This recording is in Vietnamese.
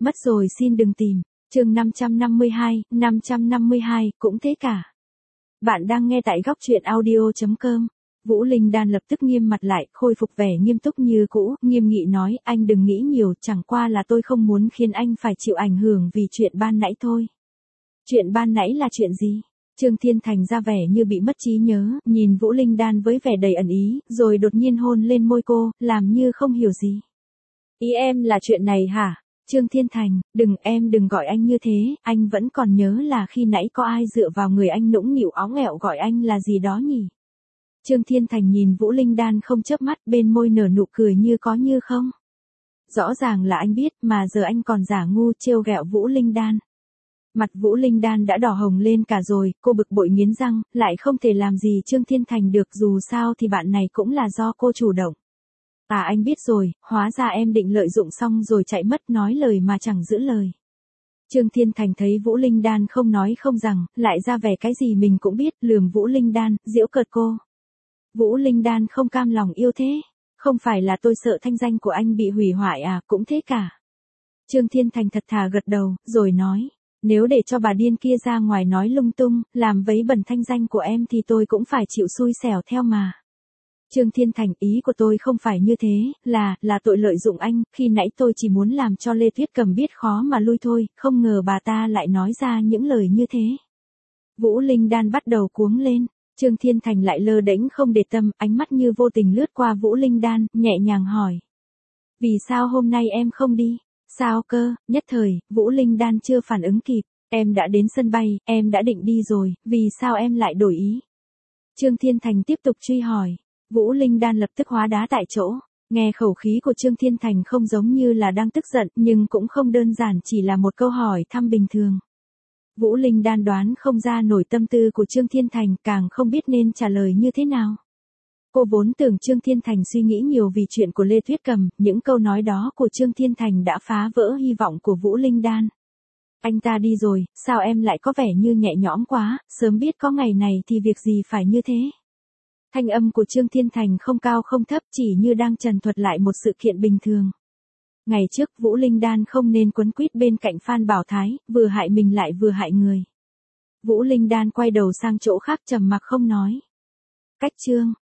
Mất rồi xin đừng tìm. Chương 552, cũng thế cả. Bạn đang nghe tại góc truyện audio.com. Vũ Linh Đan lập tức nghiêm mặt lại, khôi phục vẻ nghiêm túc như cũ, nghiêm nghị nói, anh đừng nghĩ nhiều, chẳng qua là tôi không muốn khiến anh phải chịu ảnh hưởng vì chuyện ban nãy thôi. Chuyện ban nãy là chuyện gì? Trương Thiên Thành ra vẻ như bị mất trí nhớ, nhìn Vũ Linh Đan với vẻ đầy ẩn ý, rồi đột nhiên hôn lên môi cô, làm như không hiểu gì. Ý em là chuyện này hả? Trương Thiên Thành, em đừng gọi anh như thế, anh vẫn còn nhớ là khi nãy có ai dựa vào người anh nũng nịu óng ẹo gọi anh là gì đó nhỉ? Trương Thiên Thành nhìn Vũ Linh Đan không chớp mắt, bên môi nở nụ cười như có như không. Rõ ràng là anh biết mà giờ anh còn giả ngu trêu ghẹo Vũ Linh Đan. Mặt Vũ Linh Đan đã đỏ hồng lên cả rồi, cô bực bội nghiến răng, lại không thể làm gì Trương Thiên Thành được, dù sao thì bạn này cũng là do cô chủ động. À anh biết rồi, hóa ra em định lợi dụng xong rồi chạy mất, nói lời mà chẳng giữ lời. Trương Thiên Thành thấy Vũ Linh Đan không nói không rằng, lại ra vẻ cái gì mình cũng biết, lườm Vũ Linh Đan, giễu cợt cô. Vũ Linh Đan không cam lòng yêu thế. Không phải là tôi sợ thanh danh của anh bị hủy hoại à, cũng thế cả. Trương Thiên Thành thật thà gật đầu, rồi nói. Nếu để cho bà điên kia ra ngoài nói lung tung, làm vấy bẩn thanh danh của em thì tôi cũng phải chịu xui xẻo theo mà. Trương Thiên Thành, ý của tôi không phải như thế, là tội lợi dụng anh, khi nãy tôi chỉ muốn làm cho Lê Tuyết Cầm biết khó mà lui thôi, không ngờ bà ta lại nói ra những lời như thế. Vũ Linh Đan bắt đầu cuống lên, Trương Thiên Thành lại lơ đễnh không để tâm, ánh mắt như vô tình lướt qua Vũ Linh Đan, nhẹ nhàng hỏi. Vì sao hôm nay em không đi? Sao cơ? Nhất thời, Vũ Linh Đan chưa phản ứng kịp, em đã đến sân bay, em đã định đi rồi, vì sao em lại đổi ý? Trương Thiên Thành tiếp tục truy hỏi. Vũ Linh Đan lập tức hóa đá tại chỗ, nghe khẩu khí của Trương Thiên Thành không giống như là đang tức giận, nhưng cũng không đơn giản chỉ là một câu hỏi thăm bình thường. Vũ Linh Đan đoán không ra nổi tâm tư của Trương Thiên Thành, càng không biết nên trả lời như thế nào. Cô vốn tưởng Trương Thiên Thành suy nghĩ nhiều vì chuyện của Lê Tuyết Cầm, những câu nói đó của Trương Thiên Thành đã phá vỡ hy vọng của Vũ Linh Đan. Anh ta đi rồi, sao em lại có vẻ như nhẹ nhõm quá, sớm biết có ngày này thì việc gì phải như thế. Thanh âm của Trương Thiên Thành không cao không thấp, chỉ như đang trần thuật lại một sự kiện bình thường. Ngày trước Vũ Linh Đan không nên quấn quýt bên cạnh Phan Bảo Thái, vừa hại mình lại vừa hại người. Vũ Linh Đan quay đầu sang chỗ khác trầm mặc không nói. Cách Trương